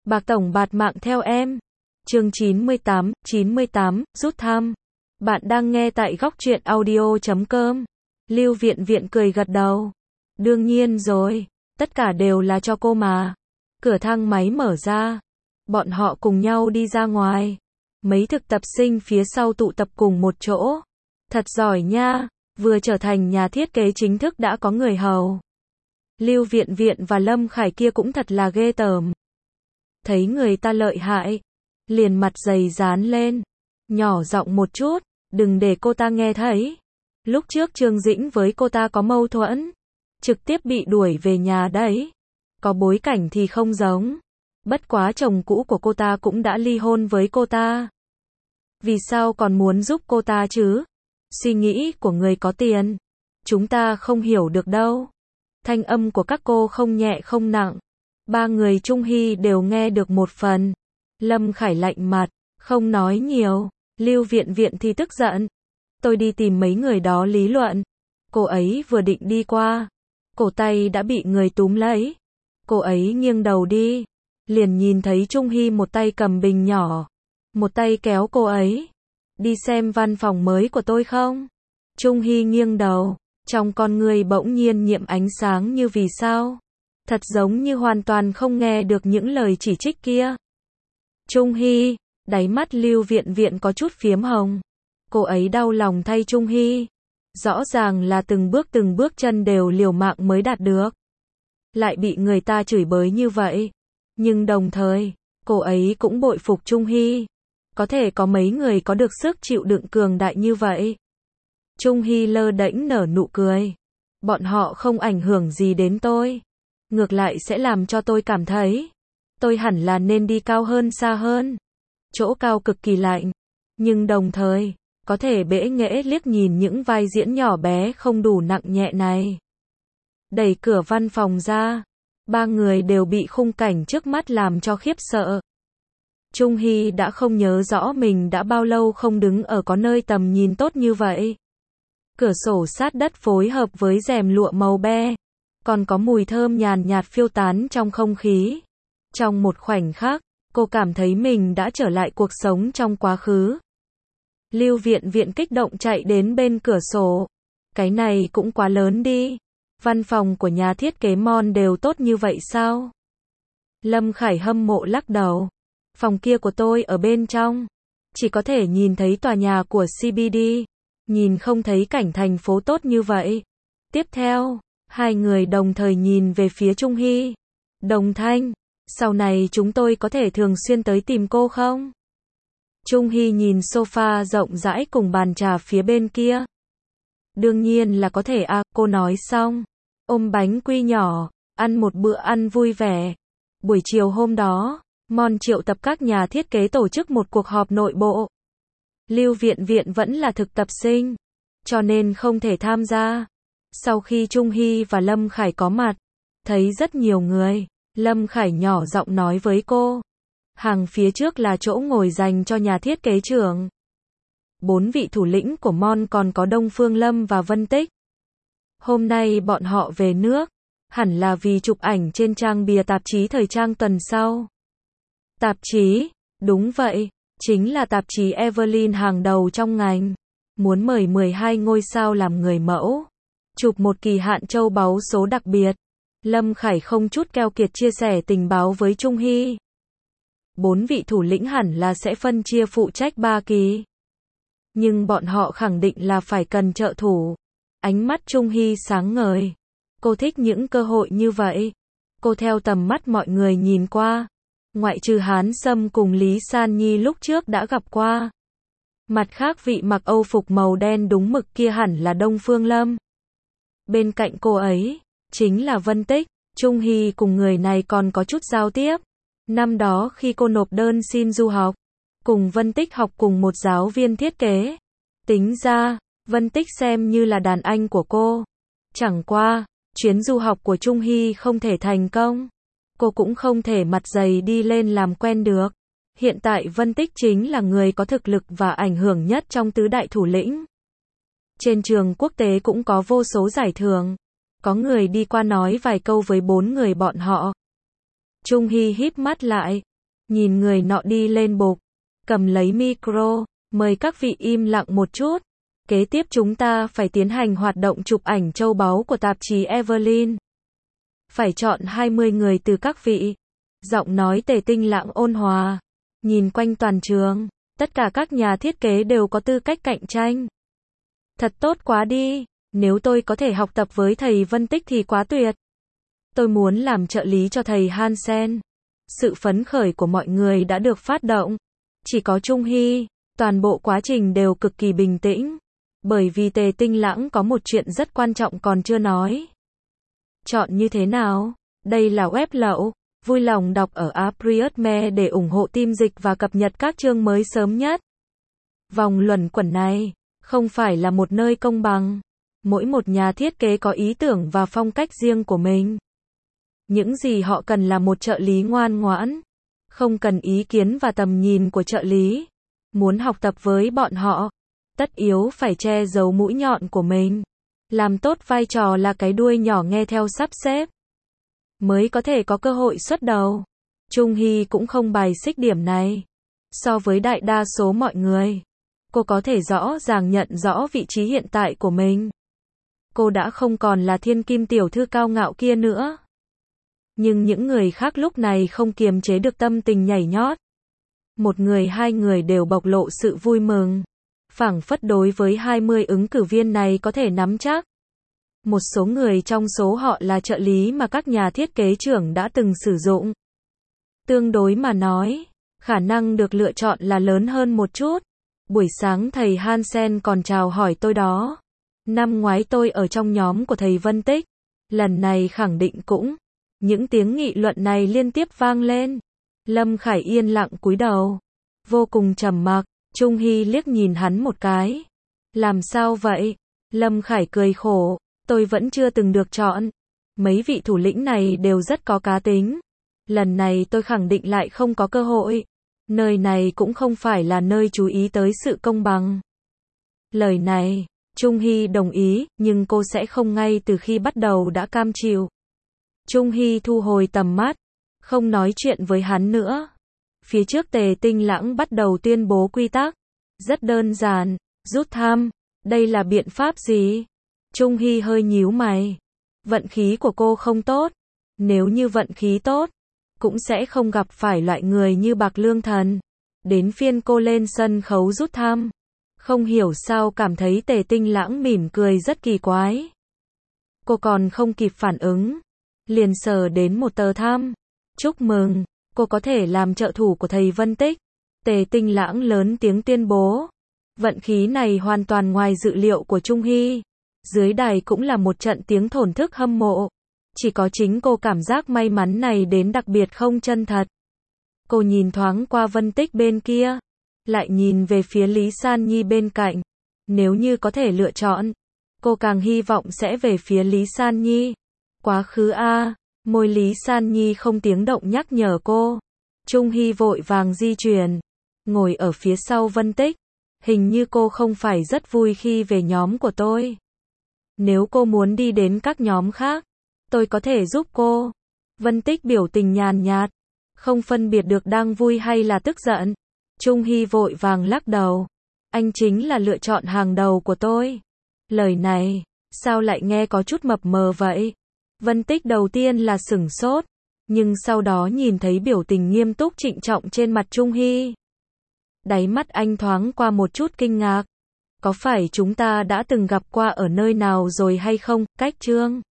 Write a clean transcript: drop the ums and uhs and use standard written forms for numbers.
Bạc tổng bạt mạng theo em. Chương 98, rút thăm. Bạn đang nghe tại góc truyện audio.com. Lưu Viện Viện cười gật đầu. Đương nhiên rồi, tất cả đều là cho cô mà. Cửa thang máy mở ra. Bọn họ cùng nhau đi ra ngoài. Mấy thực tập sinh phía sau tụ tập cùng một chỗ. Thật giỏi nha, vừa trở thành nhà thiết kế chính thức đã có người hầu. Lưu Viện Viện và Lâm Khải kia cũng thật là ghê tởm. Thấy người ta lợi hại, liền mặt dày dán lên. Nhỏ giọng một chút, đừng để cô ta nghe thấy. Lúc trước Trương Dĩnh với cô ta có mâu thuẫn, trực tiếp bị đuổi về nhà đấy. Có bối cảnh thì không giống. Bất quá chồng cũ của cô ta cũng đã ly hôn với cô ta. Vì sao còn muốn giúp cô ta chứ? Suy nghĩ của người có tiền, chúng ta không hiểu được đâu. Thanh âm của các cô không nhẹ không nặng. Ba người Trung Hy đều nghe được một phần. Lâm Khải lạnh mặt, không nói nhiều. Lưu Viện Viện thì tức giận. Tôi đi tìm mấy người đó lý luận. Cô ấy vừa định đi qua, cổ tay đã bị người túm lấy. Cô ấy nghiêng đầu đi, liền nhìn thấy Trung Hy một tay cầm bình nhỏ, một tay kéo cô ấy. Đi xem văn phòng mới của tôi không? Trung Hy nghiêng đầu, trong con người bỗng nhiên nhiễm ánh sáng như vì sao. Thật giống như hoàn toàn không nghe được những lời chỉ trích kia. Trung Hy, đáy mắt Lưu Viện Viện có chút phiếm hồng. Cô ấy đau lòng thay Trung Hy. Rõ ràng là từng bước chân đều liều mạng mới đạt được. Lại bị người ta chửi bới như vậy. Nhưng đồng thời, cô ấy cũng bội phục Trung Hy. Có thể có mấy người có được sức chịu đựng cường đại như vậy. Trung Hy lơ đễnh nở nụ cười. Bọn họ không ảnh hưởng gì đến tôi. Ngược lại sẽ làm cho tôi cảm thấy tôi hẳn là nên đi cao hơn xa hơn. Chỗ cao cực kỳ lạnh. Nhưng đồng thời, có thể bẽ nghễ liếc nhìn những vai diễn nhỏ bé không đủ nặng nhẹ này. Đẩy cửa văn phòng ra. Ba người đều bị khung cảnh trước mắt làm cho khiếp sợ. Trung Hy đã không nhớ rõ mình đã bao lâu không đứng ở có nơi tầm nhìn tốt như vậy. Cửa sổ sát đất phối hợp với rèm lụa màu be. Còn có mùi thơm nhàn nhạt phiêu tán trong không khí. Trong một khoảnh khắc, cô cảm thấy mình đã trở lại cuộc sống trong quá khứ. Lưu Viện Viện kích động chạy đến bên cửa sổ. Cái này cũng quá lớn đi. Văn phòng của nhà thiết kế Mon đều tốt như vậy sao? Lâm Khải hâm mộ lắc đầu. Phòng kia của tôi ở bên trong. Chỉ có thể nhìn thấy tòa nhà của CBD. Nhìn không thấy cảnh thành phố tốt như vậy. Tiếp theo, hai người đồng thời nhìn về phía Trung Hy. Đồng thanh, sau này chúng tôi có thể thường xuyên tới tìm cô không? Trung Hy nhìn sofa rộng rãi cùng bàn trà phía bên kia. Đương nhiên là có thể à, cô nói xong. Ôm bánh quy nhỏ, ăn một bữa ăn vui vẻ. Buổi chiều hôm đó, Mon triệu tập các nhà thiết kế tổ chức một cuộc họp nội bộ. Lưu Viện Viện vẫn là thực tập sinh, cho nên không thể tham gia. Sau khi Trung Hy và Lâm Khải có mặt, thấy rất nhiều người, Lâm Khải nhỏ giọng nói với cô. Hàng phía trước là chỗ ngồi dành cho nhà thiết kế trưởng. 4 vị thủ lĩnh của Mon còn có Đông Phương Lâm và Vân Tích. Hôm nay bọn họ về nước, hẳn là vì chụp ảnh trên trang bìa tạp chí thời trang tuần sau. Tạp chí, đúng vậy, chính là tạp chí Evelyn hàng đầu trong ngành. Muốn mời 12 ngôi sao làm người mẫu. Chụp một kỳ hạn châu báu số đặc biệt. Lâm Khải không chút keo kiệt chia sẻ tình báo với Trung Hy. 4 vị thủ lĩnh hẳn là sẽ phân chia phụ trách 3 kỳ. Nhưng bọn họ khẳng định là phải cần trợ thủ. Ánh mắt Trung Hy sáng ngời. Cô thích những cơ hội như vậy. Cô theo tầm mắt mọi người nhìn qua. Ngoại trừ Hán Sâm cùng Lý San Nhi lúc trước đã gặp qua. Mặt khác vị mặc Âu phục màu đen đúng mực kia hẳn là Đông Phương Lâm. Bên cạnh cô ấy, chính là Vân Tích. Trung Hy cùng người này còn có chút giao tiếp. Năm đó khi cô nộp đơn xin du học, cùng Vân Tích học cùng một giáo viên thiết kế. Tính ra, Vân Tích xem như là đàn anh của cô. Chẳng qua, chuyến du học của Trung Hy không thể thành công. Cô cũng không thể mặt dày đi lên làm quen được. Hiện tại Vân Tích chính là người có thực lực và ảnh hưởng nhất trong tứ đại thủ lĩnh. Trên trường quốc tế cũng có vô số giải thưởng. Có người đi qua nói vài câu với 4 người bọn họ. Trung Hy híp mắt lại, Nhìn người nọ đi lên bục, cầm lấy micro, mời các vị im lặng một chút. Kế tiếp chúng ta phải tiến hành hoạt động chụp ảnh châu báu của tạp chí Evelyn. Phải chọn 20 người từ các vị. Giọng nói Tề Tinh Lãng ôn hòa. Nhìn quanh toàn trường, tất cả các nhà thiết kế đều có tư cách cạnh tranh. Thật tốt quá đi, nếu tôi có thể học tập với thầy Vân Tích thì quá tuyệt. Tôi muốn làm trợ lý cho thầy Hansen. Sự phấn khởi của mọi người đã được phát động. Chỉ có Trung Hy, toàn bộ quá trình đều cực kỳ bình tĩnh. Bởi vì Tề Tinh Lãng có một chuyện rất quan trọng còn chưa nói. Chọn như thế nào? Đây là web lậu. Vui lòng đọc ở Appriotme để ủng hộ team dịch và cập nhật các chương mới sớm nhất. Vòng luẩn quẩn này không phải là một nơi công bằng. Mỗi một nhà thiết kế có ý tưởng và phong cách riêng của mình. Những gì họ cần là một trợ lý ngoan ngoãn. Không cần ý kiến và tầm nhìn của trợ lý. Muốn học tập với bọn họ, tất yếu phải che giấu mũi nhọn của mình. Làm tốt vai trò là cái đuôi nhỏ nghe theo sắp xếp. Mới có thể có cơ hội xuất đầu. Trung Hy cũng không bài xích điểm này. So với đại đa số mọi người, cô có thể rõ ràng nhận rõ vị trí hiện tại của mình. Cô đã không còn là thiên kim tiểu thư cao ngạo kia nữa. Nhưng những người khác lúc này không kiềm chế được tâm tình nhảy nhót. Một người hai người đều bộc lộ sự vui mừng. Phảng phất đối với 20 ứng cử viên này có thể nắm chắc. Một số người trong số họ là trợ lý mà các nhà thiết kế trưởng đã từng sử dụng. Tương đối mà nói, khả năng được lựa chọn là lớn hơn một chút. Buổi sáng thầy Hansen còn chào hỏi tôi đó. Năm ngoái tôi ở trong nhóm của thầy Vân Tích. Lần này khẳng định cũng. Những tiếng nghị luận này liên tiếp vang lên. Lâm Khải yên lặng cúi đầu. Vô cùng trầm mặc. Trung Hy liếc nhìn hắn một cái. Làm sao vậy? Lâm Khải cười khổ. Tôi vẫn chưa từng được chọn. Mấy vị thủ lĩnh này đều rất có cá tính. Lần này tôi khẳng định lại không có cơ hội. Nơi này cũng không phải là nơi chú ý tới sự công bằng. Lời này, Trung Hy đồng ý, nhưng cô sẽ không ngay từ khi bắt đầu đã cam chịu. Trung Hy thu hồi tầm mắt, không nói chuyện với hắn nữa. Phía trước Tề Tinh Lãng bắt đầu tuyên bố quy tắc. Rất đơn giản, rút thăm. Đây là biện pháp gì? Trung Hy hơi nhíu mày. Vận khí của cô không tốt. Nếu như vận khí tốt, cũng sẽ không gặp phải loại người như Bạc Lương Thần. Đến phiên cô lên sân khấu rút thăm. Không hiểu sao cảm thấy Tề Tinh Lãng mỉm cười rất kỳ quái. Cô còn không kịp phản ứng. Liền sờ đến một tờ thăm. Chúc mừng, cô có thể làm trợ thủ của thầy Vân Tích. Tề Tinh Lãng lớn tiếng tuyên bố. Vận khí này hoàn toàn ngoài dự liệu của Trung Hy. Dưới đài cũng là một trận tiếng thổn thức hâm mộ. Chỉ có chính cô cảm giác may mắn này đến đặc biệt không chân thật. Cô nhìn thoáng qua Vân Tích bên kia. Lại nhìn về phía Lý San Nhi bên cạnh. Nếu như có thể lựa chọn, cô càng hy vọng sẽ về phía Lý San Nhi. Quá khứ a. Môi Lý San Nhi không tiếng động nhắc nhở cô. Trung Hy vội vàng di chuyển. Ngồi ở phía sau Vân Tích. Hình như cô không phải rất vui khi về nhóm của tôi. Nếu cô muốn đi đến các nhóm khác, tôi có thể giúp cô. Vân Tích biểu tình nhàn nhạt. Không phân biệt được đang vui hay là tức giận. Trung Hy vội vàng lắc đầu. Anh chính là lựa chọn hàng đầu của tôi. Lời này, sao lại nghe có chút mập mờ vậy? Vân Tích đầu tiên là sửng sốt. Nhưng sau đó nhìn thấy biểu tình nghiêm túc trịnh trọng trên mặt Trung Hy. Đáy mắt anh thoáng qua một chút kinh ngạc. Có phải chúng ta đã từng gặp qua ở nơi nào rồi hay không? Cách chương